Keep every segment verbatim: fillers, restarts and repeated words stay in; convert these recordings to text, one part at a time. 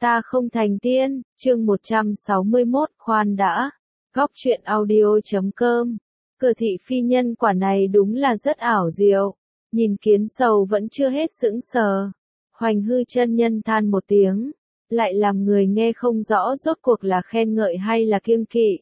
Ta không thành tiên, chương một trăm sáu mươi mốt, khoan đã. Góc truyện audio chấm com. Cửa thị phi nhân quả này đúng là rất ảo diệu. Nhìn Kiến Sầu vẫn chưa hết sững sờ. Hoành hư chân nhân than một tiếng. Lại làm người nghe không rõ rốt cuộc là khen ngợi hay là kiêng kỵ.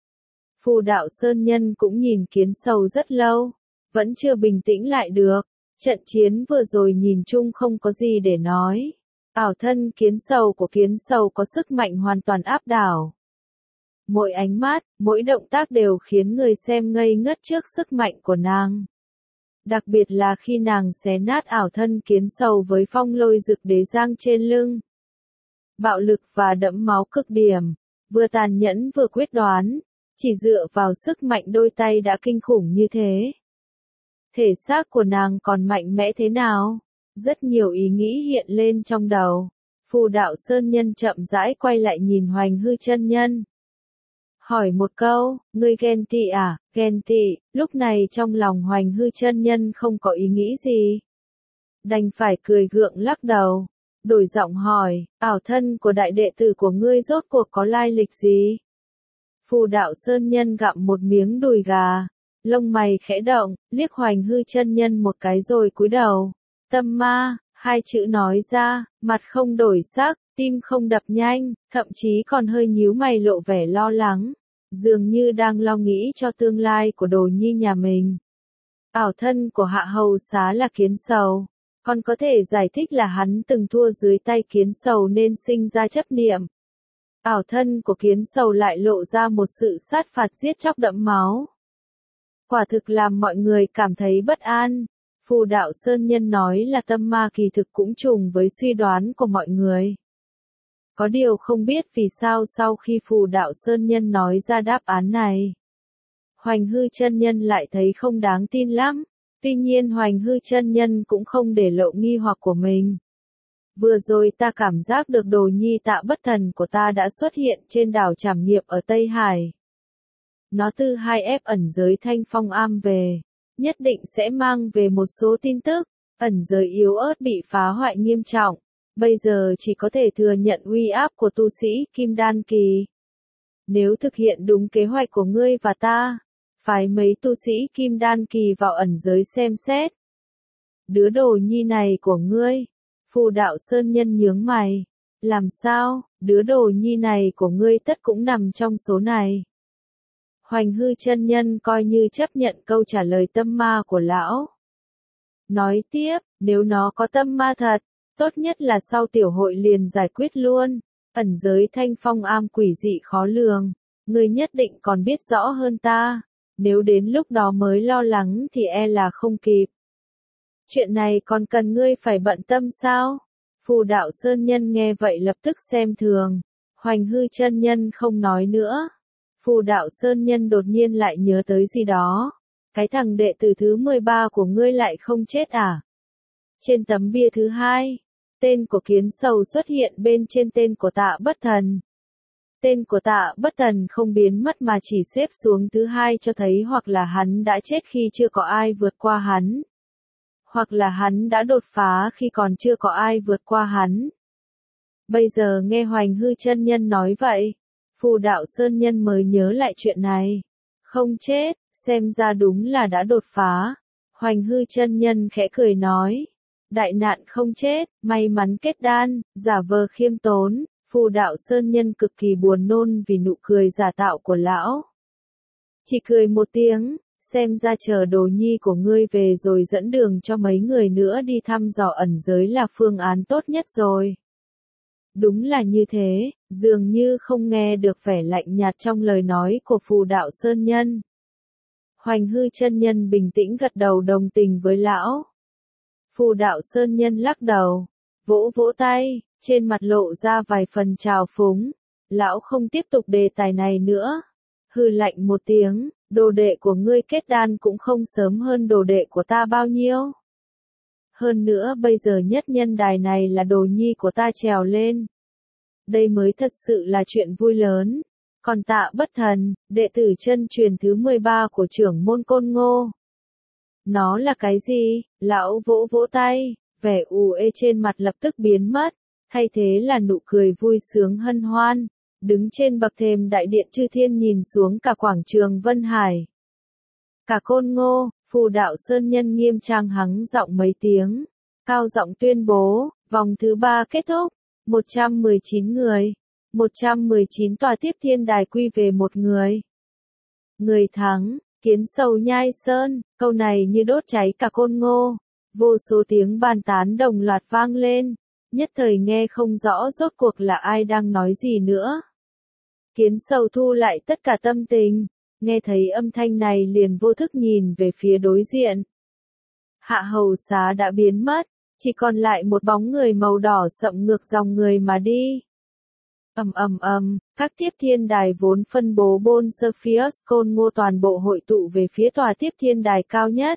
Phù đạo sơn nhân cũng nhìn Kiến Sầu rất lâu. Vẫn chưa bình tĩnh lại được. Trận chiến vừa rồi nhìn chung không có gì để nói. Ảo thân Kiến Sầu của Kiến Sầu có sức mạnh hoàn toàn áp đảo. Mỗi ánh mắt, mỗi động tác đều khiến người xem ngây ngất trước sức mạnh của nàng. Đặc biệt là khi nàng xé nát ảo thân Kiến Sầu với phong lôi dực đế giang trên lưng. Bạo lực và đẫm máu cực điểm, vừa tàn nhẫn vừa quyết đoán, chỉ dựa vào sức mạnh đôi tay đã kinh khủng như thế. Thể xác của nàng còn mạnh mẽ thế nào? Rất nhiều ý nghĩ hiện lên trong đầu. Phù đạo sơn nhân chậm rãi quay lại nhìn Hoành hư chân nhân. Hỏi một câu, ngươi ghen tị à? Ghen tị. Lúc này trong lòng Hoành hư chân nhân không có ý nghĩ gì. Đành phải cười gượng lắc đầu. Đổi giọng hỏi, ảo thân của đại đệ tử của ngươi rốt cuộc có lai lịch gì? Phù đạo sơn nhân gặm một miếng đùi gà. Lông mày khẽ động, liếc Hoành hư chân nhân một cái rồi cúi đầu. Tâm ma, hai chữ nói ra, mặt không đổi sắc, tim không đập nhanh, thậm chí còn hơi nhíu mày lộ vẻ lo lắng, dường như đang lo nghĩ cho tương lai của đồ nhi nhà mình. Ảo thân của hạ hầu xá là Kiến Sầu, còn có thể giải thích là hắn từng thua dưới tay Kiến Sầu nên sinh ra chấp niệm. Ảo thân của Kiến Sầu lại lộ ra một sự sát phạt giết chóc đẫm máu. Quả thực làm mọi người cảm thấy bất an. Phù đạo sơn nhân nói là tâm ma kỳ thực cũng trùng với suy đoán của mọi người. Có điều không biết vì sao sau khi phù đạo sơn nhân nói ra đáp án này, Hoành hư chân nhân lại thấy không đáng tin lắm. Tuy nhiên Hoành hư chân nhân cũng không để lộ nghi hoặc của mình. Vừa rồi ta cảm giác được đồ nhi Tạ Bất Thần của ta đã xuất hiện trên đảo Trảm Nghiệp ở Tây Hải. Nó từ hai ép ẩn giới Thanh Phong Am về. Nhất định sẽ mang về một số tin tức, ẩn giới yếu ớt bị phá hoại nghiêm trọng, bây giờ chỉ có thể thừa nhận uy áp của tu sĩ Kim Đan Kỳ. Nếu thực hiện đúng kế hoạch của ngươi và ta, phái mấy tu sĩ Kim Đan Kỳ vào ẩn giới xem xét. Đứa đồ nhi này của ngươi, Phù đạo sơn nhân nhướng mày, làm sao, đứa đồ nhi này của ngươi tất cũng nằm trong số này. Hoành hư chân nhân coi như chấp nhận câu trả lời tâm ma của lão. Nói tiếp, nếu nó có tâm ma thật, tốt nhất là sau tiểu hội liền giải quyết luôn. Ẩn giới Thanh Phong Am quỷ dị khó lường, ngươi nhất định còn biết rõ hơn ta. Nếu đến lúc đó mới lo lắng thì e là không kịp. Chuyện này còn cần ngươi phải bận tâm sao? Phù đạo sơn nhân nghe vậy lập tức xem thường. Hoành hư chân nhân không nói nữa. Phù đạo sơn nhân đột nhiên lại nhớ tới gì đó. Cái thằng đệ tử thứ mười ba của ngươi lại không chết à? Trên tấm bia thứ hai, tên của Kiến Sầu xuất hiện bên trên tên của Tạ Bất Thần. Tên của Tạ Bất Thần không biến mất mà chỉ xếp xuống thứ hai cho thấy hoặc là hắn đã chết khi chưa có ai vượt qua hắn. Hoặc là hắn đã đột phá khi còn chưa có ai vượt qua hắn. Bây giờ nghe Hoành hư chân nhân nói vậy. Phù đạo sơn nhân mới nhớ lại chuyện này. Không chết, xem ra đúng là đã đột phá. Hoành hư chân nhân khẽ cười nói. Đại nạn không chết, may mắn kết đan, giả vờ khiêm tốn. Phù đạo sơn nhân cực kỳ buồn nôn vì nụ cười giả tạo của lão. Chỉ cười một tiếng, xem ra chờ đồ nhi của ngươi về rồi dẫn đường cho mấy người nữa đi thăm dò ẩn giới là phương án tốt nhất rồi. Đúng là như thế, dường như không nghe được vẻ lạnh nhạt trong lời nói của phù đạo sơn nhân. Hoành hư chân nhân bình tĩnh gật đầu đồng tình với lão. Phù đạo sơn nhân lắc đầu, vỗ vỗ tay, trên mặt lộ ra vài phần trào phúng. Lão không tiếp tục đề tài này nữa. Hừ lạnh một tiếng, đồ đệ của ngươi kết đan cũng không sớm hơn đồ đệ của ta bao nhiêu. Hơn nữa bây giờ nhất nhân đài này là đồ nhi của ta trèo lên. Đây mới thật sự là chuyện vui lớn. Còn Tạ Bất Thần, đệ tử chân truyền thứ mười ba của trưởng môn Côn Ngô. Nó là cái gì? Lão vỗ vỗ tay, vẻ u ê trên mặt lập tức biến mất. thay thế là nụ cười vui sướng hân hoan, đứng trên bậc thềm đại điện chư thiên nhìn xuống cả quảng trường Vân Hải. Cả Côn Ngô, Phù Đạo Sơn Nhân nghiêm trang hắng giọng mấy tiếng, cao giọng tuyên bố, vòng thứ ba kết thúc, một trăm mười chín người, một trăm mười chín tòa tiếp thiên đài quy về một người. Người thắng, Kiến Sầu Nhai Sơn, câu này như đốt cháy cả Côn Ngô, vô số tiếng bàn tán đồng loạt vang lên, nhất thời nghe không rõ rốt cuộc là ai đang nói gì nữa. Kiến Sầu thu lại tất cả tâm tình, nghe thấy âm thanh này liền vô thức nhìn về phía đối diện. Hạ Hầu Xá đã biến mất, chỉ còn lại một bóng người màu đỏ sậm ngược dòng người mà đi. Ầm ầm ầm, các tiếp thiên đài vốn phân bố bốn Cepheus Côn Ngô toàn bộ hội tụ về phía tòa tiếp thiên đài cao nhất.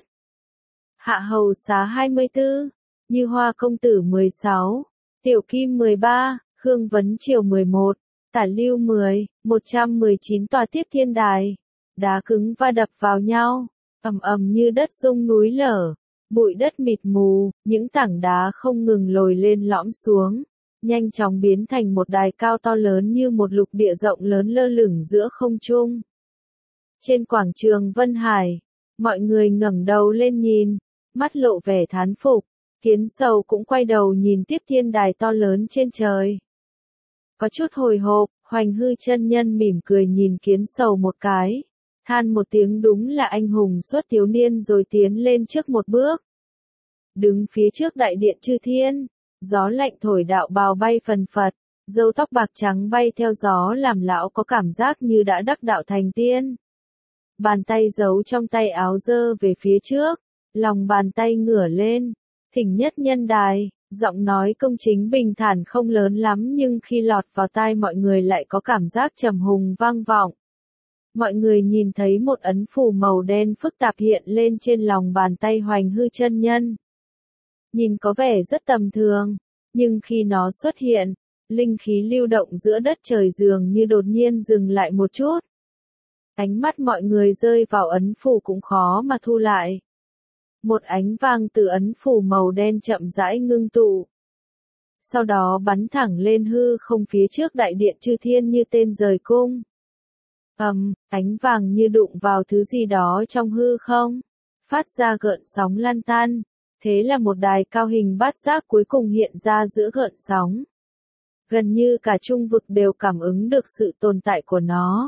Hạ Hầu Xá hai mươi tư, Như Hoa Công Tử mười sáu, Tiểu Kim mười ba, Khương Vấn Triều mười một, Tả Lưu mười, một trăm mười chín tòa tiếp thiên đài. Đá cứng va đập vào nhau, ầm ầm như đất rung núi lở, bụi đất mịt mù, những tảng đá không ngừng lồi lên lõm xuống, nhanh chóng biến thành một đài cao to lớn như một lục địa rộng lớn lơ lửng giữa không trung. Trên quảng trường Vân Hải, mọi người ngẩng đầu lên nhìn, mắt lộ vẻ thán phục, Kiến Sầu cũng quay đầu nhìn tiếp thiên đài to lớn trên trời. Có chút hồi hộp, Hoành Hư chân nhân mỉm cười nhìn Kiến Sầu một cái, than một tiếng đúng là anh hùng xuất thiếu niên rồi tiến lên trước một bước. Đứng phía trước đại điện chư thiên, gió lạnh thổi đạo bào bay phần phật, râu tóc bạc trắng bay theo gió làm lão có cảm giác như đã đắc đạo thành tiên. Bàn tay giấu trong tay áo giơ về phía trước, lòng bàn tay ngửa lên, thỉnh nhất nhân đài, giọng nói công chính bình thản không lớn lắm nhưng khi lọt vào tai mọi người lại có cảm giác trầm hùng vang vọng. Mọi người nhìn thấy một ấn phù màu đen phức tạp hiện lên trên lòng bàn tay Hoành Hư chân nhân. Nhìn có vẻ rất tầm thường, nhưng khi nó xuất hiện, linh khí lưu động giữa đất trời dường như đột nhiên dừng lại một chút. Ánh mắt mọi người rơi vào ấn phù cũng khó mà thu lại. Một ánh vàng từ ấn phù màu đen chậm rãi ngưng tụ. Sau đó bắn thẳng lên hư không phía trước đại điện chư thiên như tên rời cung. Ầm, um, ánh vàng như đụng vào thứ gì đó trong hư không, phát ra gợn sóng lan tan, thế là một đài cao hình bát giác cuối cùng hiện ra giữa gợn sóng. Gần như cả trung vực đều cảm ứng được sự tồn tại của nó.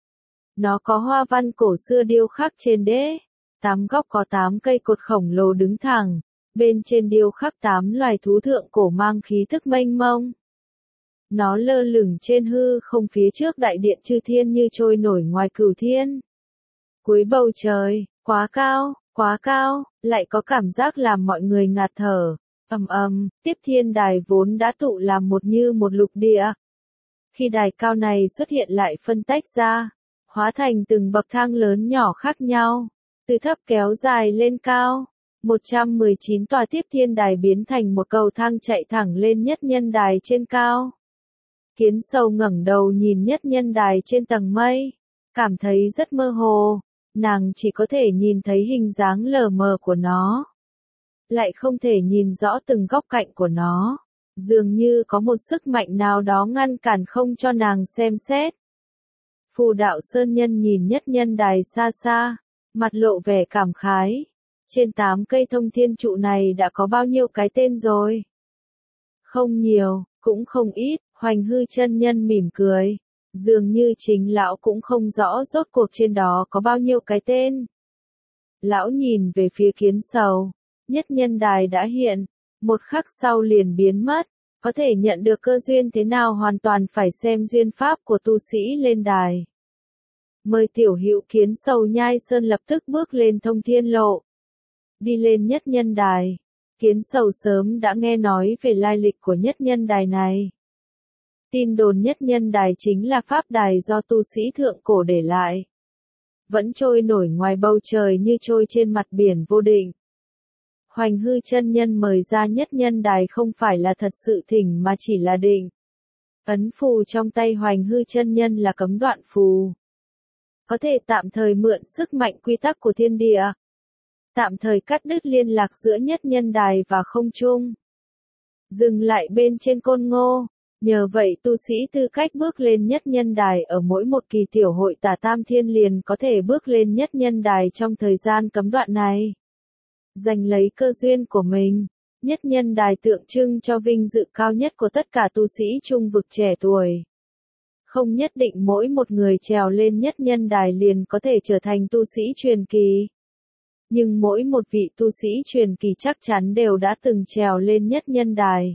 Nó có hoa văn cổ xưa điêu khắc trên đế, tám góc có tám cây cột khổng lồ đứng thẳng, bên trên điêu khắc tám loài thú thượng cổ mang khí thức mênh mông. Nó lơ lửng trên hư không phía trước đại điện chư thiên như trôi nổi ngoài cửu thiên. Cuối bầu trời, quá cao, quá cao, lại có cảm giác làm mọi người ngạt thở. Ầm ầm, tiếp thiên đài vốn đã tụ làm một như một lục địa. Khi đài cao này xuất hiện lại phân tách ra, hóa thành từng bậc thang lớn nhỏ khác nhau, từ thấp kéo dài lên cao. một trăm mười chín tòa tiếp thiên đài biến thành một cầu thang chạy thẳng lên nhất nhân đài trên cao. Kiến Sầu ngẩng đầu nhìn nhất nhân đài trên tầng mây, cảm thấy rất mơ hồ, nàng chỉ có thể nhìn thấy hình dáng lờ mờ của nó, lại không thể nhìn rõ từng góc cạnh của nó, dường như có một sức mạnh nào đó ngăn cản không cho nàng xem xét. Phù Đạo Sơn Nhân nhìn nhất nhân đài xa xa, mặt lộ vẻ cảm khái, trên tám cây thông thiên trụ này đã có bao nhiêu cái tên rồi? Không nhiều, cũng không ít. Hoành Hư chân nhân mỉm cười, dường như chính lão cũng không rõ rốt cuộc trên đó có bao nhiêu cái tên. Lão nhìn về phía Kiến Sầu, nhất nhân đài đã hiện, một khắc sau liền biến mất, có thể nhận được cơ duyên thế nào hoàn toàn phải xem duyên pháp của tu sĩ lên đài. Mời tiểu hữu Kiến Sầu Nhai Sơn lập tức bước lên thông thiên lộ. Đi lên nhất nhân đài, Kiến Sầu sớm đã nghe nói về lai lịch của nhất nhân đài này. Tin đồn nhất nhân đài chính là pháp đài do tu sĩ thượng cổ để lại. Vẫn trôi nổi ngoài bầu trời như trôi trên mặt biển vô định. Hoành Hư chân nhân mời ra nhất nhân đài không phải là thật sự thỉnh mà chỉ là định. Ấn phù trong tay Hoành Hư chân nhân là cấm đoạn phù. Có thể tạm thời mượn sức mạnh quy tắc của thiên địa. Tạm thời cắt đứt liên lạc giữa nhất nhân đài và không trung. dừng lại bên trên côn ngô. Nhờ vậy tu sĩ tư cách bước lên nhất nhân đài ở mỗi một kỳ tiểu hội tả tam thiên liền có thể bước lên nhất nhân đài trong thời gian cấm đoạn này. Giành lấy cơ duyên của mình, nhất nhân đài tượng trưng cho vinh dự cao nhất của tất cả tu sĩ trung vực trẻ tuổi. Không nhất định mỗi một người trèo lên nhất nhân đài liền có thể trở thành tu sĩ truyền kỳ. Nhưng mỗi một vị tu sĩ truyền kỳ chắc chắn đều đã từng trèo lên nhất nhân đài,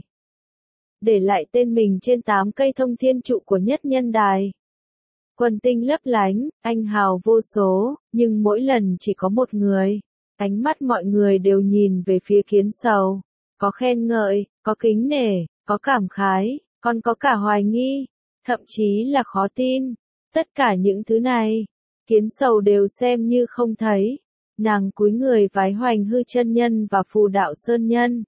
để lại tên mình trên tám cây thông thiên trụ của nhất nhân đài. Quần tinh lấp lánh, anh hào vô số, nhưng mỗi lần chỉ có một người. Ánh mắt mọi người đều nhìn về phía Kiến Sầu. Có khen ngợi, có kính nể, có cảm khái, còn có cả hoài nghi, thậm chí là khó tin. Tất cả những thứ này, Kiến Sầu đều xem như không thấy. Nàng cúi người vái Hoành Hư chân nhân và Phù Đạo Sơn nhân.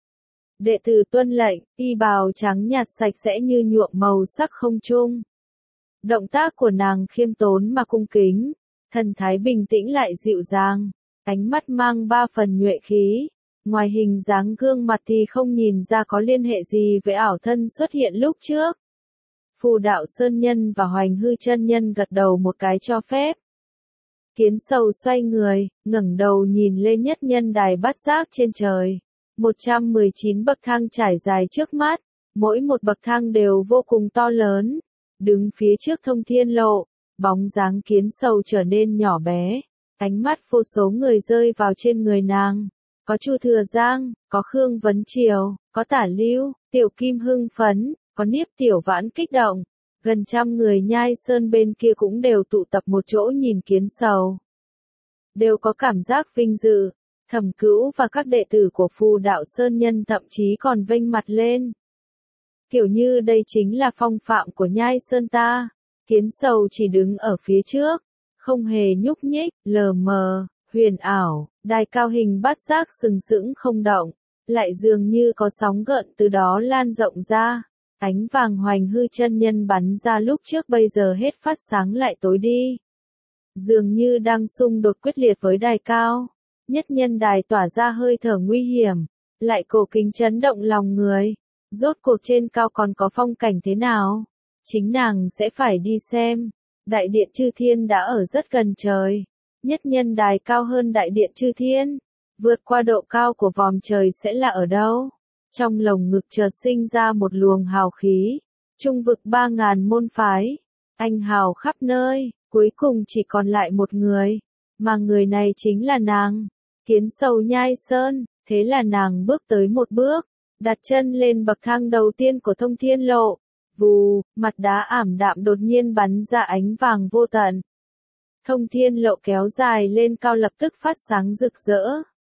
Đệ tử tuân lệnh, y bào trắng nhạt sạch sẽ như nhuộm màu sắc không trung. Động tác của nàng khiêm tốn mà cung kính, thần thái bình tĩnh lại dịu dàng, ánh mắt mang ba phần nhuệ khí. Ngoài hình dáng gương mặt thì không nhìn ra có liên hệ gì với ảo thân xuất hiện lúc trước. Phù Đạo Sơn nhân và Hoành Hư chân nhân gật đầu một cái cho phép. Kiến Sầu xoay người, ngẩng đầu nhìn lên nhất nhân đài bát giác trên trời. một trăm mười chín bậc thang trải dài trước mắt, mỗi một bậc thang đều vô cùng to lớn. Đứng phía trước thông thiên lộ, bóng dáng Kiến Sầu trở nên nhỏ bé. Ánh mắt vô số người rơi vào trên người nàng. Có Chu Thừa Giang, có Khương Vấn Triều, có Tả Lưu, Tiểu Kim hưng phấn, có Niếp Tiểu Vãn kích động. Gần trăm người Nhai Sơn bên kia cũng đều tụ tập một chỗ nhìn Kiến Sầu. Đều có cảm giác vinh dự. Thẩm Cữu và các đệ tử của Phù Đạo Sơn nhân thậm chí còn vênh mặt lên. Kiểu như đây chính là phong phạm của Nhai Sơn ta. Kiến Sầu chỉ đứng ở phía trước, không hề nhúc nhích, lờ mờ, huyền ảo, đài cao hình bát giác sừng sững không động, lại dường như có sóng gợn từ đó lan rộng ra. Ánh vàng Hoành Hư chân nhân bắn ra lúc trước bây giờ hết phát sáng lại tối đi. Dường như đang xung đột quyết liệt với đài cao. Nhất nhân đài tỏa ra hơi thở nguy hiểm, lại cổ kính chấn động lòng người. Rốt cuộc trên cao còn có phong cảnh thế nào? Chính nàng sẽ phải đi xem. Đại điện Chư Thiên đã ở rất gần trời. Nhất nhân đài cao hơn đại điện Chư Thiên. Vượt qua độ cao của vòm trời sẽ là ở đâu? Trong lồng ngực chợt sinh ra một luồng hào khí. Trung vực ba ngàn môn phái. Anh hào khắp nơi, cuối cùng chỉ còn lại một người. Mà người này chính là nàng. Kiến Sầu Nhai Sơn, thế là nàng bước tới một bước, đặt chân lên bậc thang đầu tiên của thông thiên lộ. Vù, mặt đá ảm đạm đột nhiên bắn ra ánh vàng vô tận. Thông thiên lộ kéo dài lên cao lập tức phát sáng rực rỡ.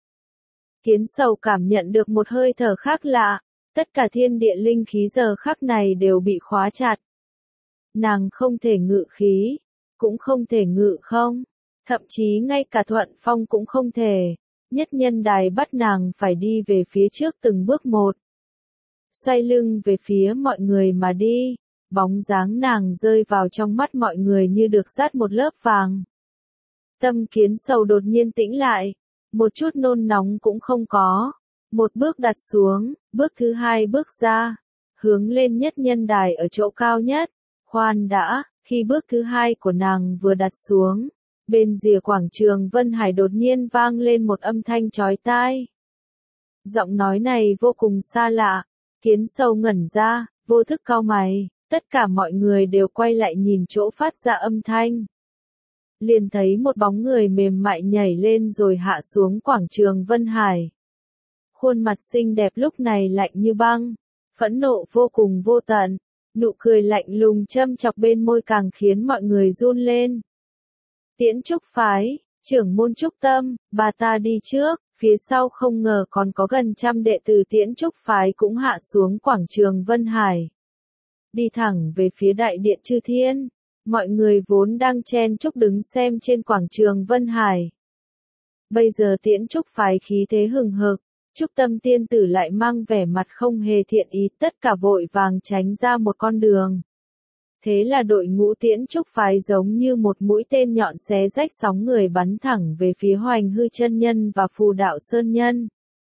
Kiến Sầu cảm nhận được một hơi thở khác lạ, tất cả thiên địa linh khí giờ khắc này đều bị khóa chặt. Nàng không thể ngự khí, cũng không thể ngự không, thậm chí ngay cả thuận phong cũng không thể. Nhất nhân đài bắt nàng phải đi về phía trước từng bước một. Xoay lưng về phía mọi người mà đi, bóng dáng nàng rơi vào trong mắt mọi người như được dát một lớp vàng. Tâm Kiến Sầu đột nhiên tĩnh lại, một chút nôn nóng cũng không có. Một bước đặt xuống, bước thứ hai bước ra, hướng lên nhất nhân đài ở chỗ cao nhất. Khoan đã, khi bước thứ hai của nàng vừa đặt xuống, bên rìa quảng trường Vân Hải đột nhiên vang lên một âm thanh chói tai. Giọng nói này vô cùng xa lạ, Kiến Sầu ngẩn ra, vô thức cau mày, tất cả mọi người đều quay lại nhìn chỗ phát ra âm thanh. Liền thấy một bóng người mềm mại nhảy lên rồi hạ xuống quảng trường Vân Hải. Khuôn mặt xinh đẹp lúc này lạnh như băng, phẫn nộ vô cùng vô tận, nụ cười lạnh lùng châm chọc bên môi càng khiến mọi người run lên. Tiễn Trúc phái, trưởng môn Trúc Tâm, bà ta đi trước, phía sau không ngờ còn có gần trăm đệ tử Tiễn Trúc phái cũng hạ xuống quảng trường Vân Hải. Đi thẳng về phía đại điện Chư Thiên, mọi người vốn đang chen chúc đứng xem trên quảng trường Vân Hải. Bây giờ Tiễn Trúc phái khí thế hừng hực, Trúc Tâm tiên tử lại mang vẻ mặt không hề thiện ý, tất cả vội vàng tránh ra một con đường. Thế là đội ngũ Tiễn Trúc phái giống như một mũi tên nhọn xé rách sóng người bắn thẳng về phía Hoành Hư chân nhân và Phù Đạo Sơn nhân.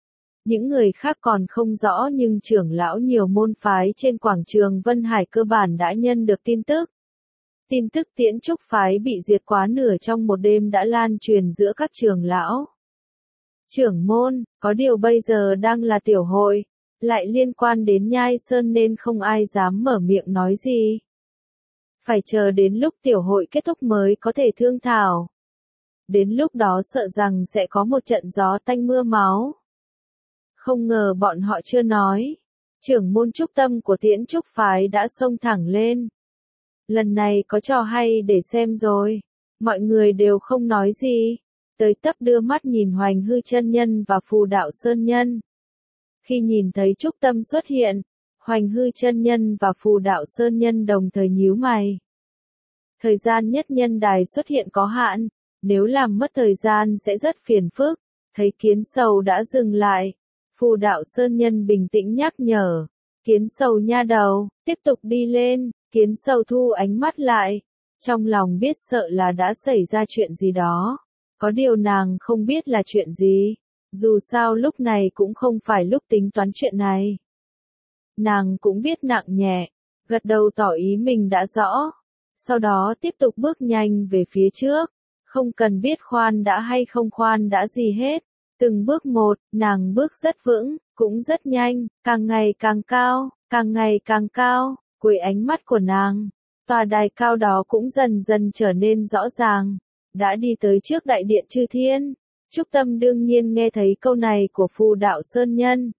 Những người khác còn không rõ nhưng trưởng lão nhiều môn phái trên quảng trường Vân Hải cơ bản đã nhận được tin tức. Tin tức Tiễn Trúc phái bị diệt quá nửa trong một đêm đã lan truyền giữa các trưởng lão. Trưởng môn, có điều bây giờ đang là tiểu hội, lại liên quan đến Nhai Sơn nên không ai dám mở miệng nói gì. Phải chờ đến lúc tiểu hội kết thúc mới có thể thương thảo. Đến lúc đó sợ rằng sẽ có một trận gió tanh mưa máu. Không ngờ bọn họ chưa nói. Trưởng môn Trúc Tâm của Tiễn Trúc phái đã xông thẳng lên. Lần này có trò hay để xem rồi. Mọi người đều không nói gì. Tới tấp đưa mắt nhìn Hoành Hư chân nhân và Phù Đạo Sơn nhân. Khi nhìn thấy Trúc Tâm xuất hiện, Hoành Hư chân nhân và Phù Đạo Sơn nhân đồng thời nhíu mày. Thời gian nhất nhân đài xuất hiện có hạn, nếu làm mất thời gian sẽ rất phiền phức. Thấy Kiến Sầu đã dừng lại, Phù Đạo Sơn nhân bình tĩnh nhắc nhở. Kiến Sầu nha đầu, tiếp tục đi lên. Kiến Sầu thu ánh mắt lại. Trong lòng biết sợ là đã xảy ra chuyện gì đó. Có điều nàng không biết là chuyện gì. Dù sao lúc này cũng không phải lúc tính toán chuyện này. Nàng cũng biết nặng nhẹ, gật đầu tỏ ý mình đã rõ. Sau đó tiếp tục bước nhanh về phía trước. Không cần biết khoan đã hay không khoan đã gì hết. Từng bước một, nàng bước rất vững, cũng rất nhanh, càng ngày càng cao, càng ngày càng cao. Cuối ánh mắt của nàng, tòa đài cao đó cũng dần dần trở nên rõ ràng. Đã đi tới trước đại điện Chư Thiên. Trúc Tâm đương nhiên nghe thấy câu này của Phù Đạo Sơn nhân.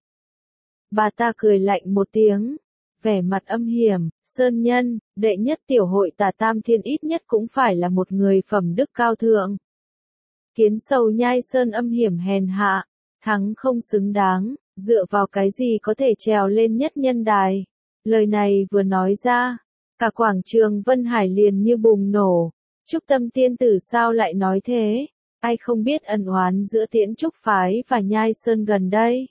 Bà ta cười lạnh một tiếng, vẻ mặt âm hiểm. Sơn nhân, đệ nhất tiểu hội Tà Tam Thiên ít nhất cũng phải là một người phẩm đức cao thượng. Kiến Sầu Nhai Sơn âm hiểm hèn hạ, thắng không xứng đáng, dựa vào cái gì có thể trèo lên nhất nhân đài. Lời này vừa nói ra, cả quảng trường Vân Hải liền như bùng nổ. Trúc Tâm tiên tử sao lại nói thế? Ai không biết ân oán giữa Tiễn Trúc phái và Nhai Sơn gần đây.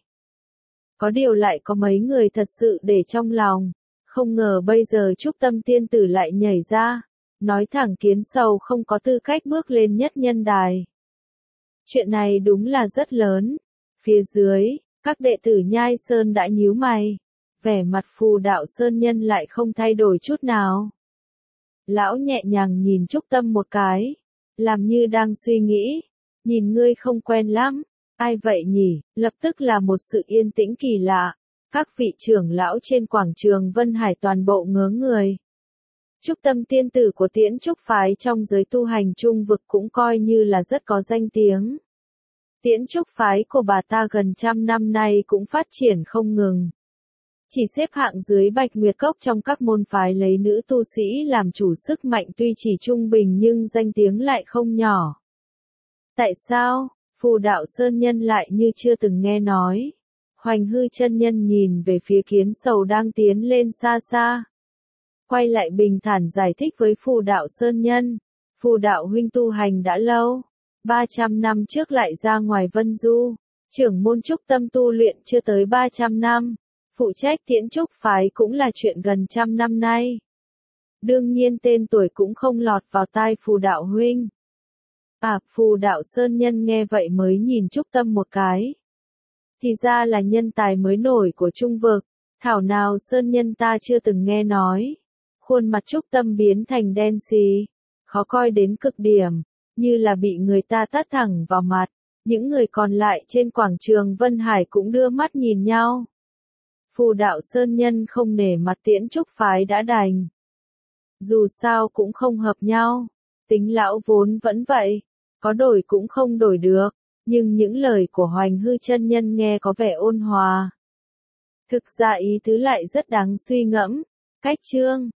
Có điều lại có mấy người thật sự để trong lòng. Không ngờ bây giờ Trúc Tâm tiên tử lại nhảy ra. Nói thẳng Kiến Sầu không có tư cách bước lên nhất nhân đài. Chuyện này đúng là rất lớn. Phía dưới, các đệ tử Nhai Sơn đã nhíu mày. Vẻ mặt Phù Đạo Sơn nhân lại không thay đổi chút nào. Lão nhẹ nhàng nhìn Trúc Tâm một cái, làm như đang suy nghĩ, nhìn ngươi không quen lắm, ai vậy nhỉ? Lập tức là một sự yên tĩnh kỳ lạ, các vị trưởng lão trên quảng trường Vân Hải toàn bộ ngớ người. Trúc Tâm tiên tử của Tiễn Trúc phái trong giới tu hành trung vực cũng coi như là rất có danh tiếng. Tiễn Trúc phái của bà ta gần trăm năm nay cũng phát triển không ngừng. Chỉ xếp hạng dưới Bạch Nguyệt Cốc trong các môn phái lấy nữ tu sĩ làm chủ, sức mạnh tuy chỉ trung bình nhưng danh tiếng lại không nhỏ. Tại sao? Phù Đạo Sơn nhân lại như chưa từng nghe nói. Hoành Hư chân nhân nhìn về phía Kiến Sầu đang tiến lên xa xa. Quay lại bình thản giải thích với Phù Đạo Sơn nhân. Phù Đạo huynh tu hành đã lâu. ba trăm năm trước lại ra ngoài Vân Du. Trưởng môn Trúc Tâm tu luyện chưa tới ba trăm năm. Phụ trách Tiễn Trúc phái cũng là chuyện gần trăm năm nay. Đương nhiên tên tuổi cũng không lọt vào tai Phù Đạo huynh. À, Phù Đạo Sơn nhân nghe vậy mới nhìn Trúc Tâm một cái. Thì ra là nhân tài mới nổi của trung vực, thảo nào Sơn nhân ta chưa từng nghe nói. Khuôn mặt Trúc Tâm biến thành đen xì, khó coi đến cực điểm, như là bị người ta tát thẳng vào mặt. Những người còn lại trên quảng trường Vân Hải cũng đưa mắt nhìn nhau. Phù Đạo Sơn nhân không nể mặt Tiễn Trúc phái đã đành. Dù sao cũng không hợp nhau, tính lão vốn vẫn vậy, có đổi cũng không đổi được, nhưng những lời của Hoành Hư chân nhân nghe có vẻ ôn hòa. Thực ra ý tứ lại rất đáng suy ngẫm. Cách chương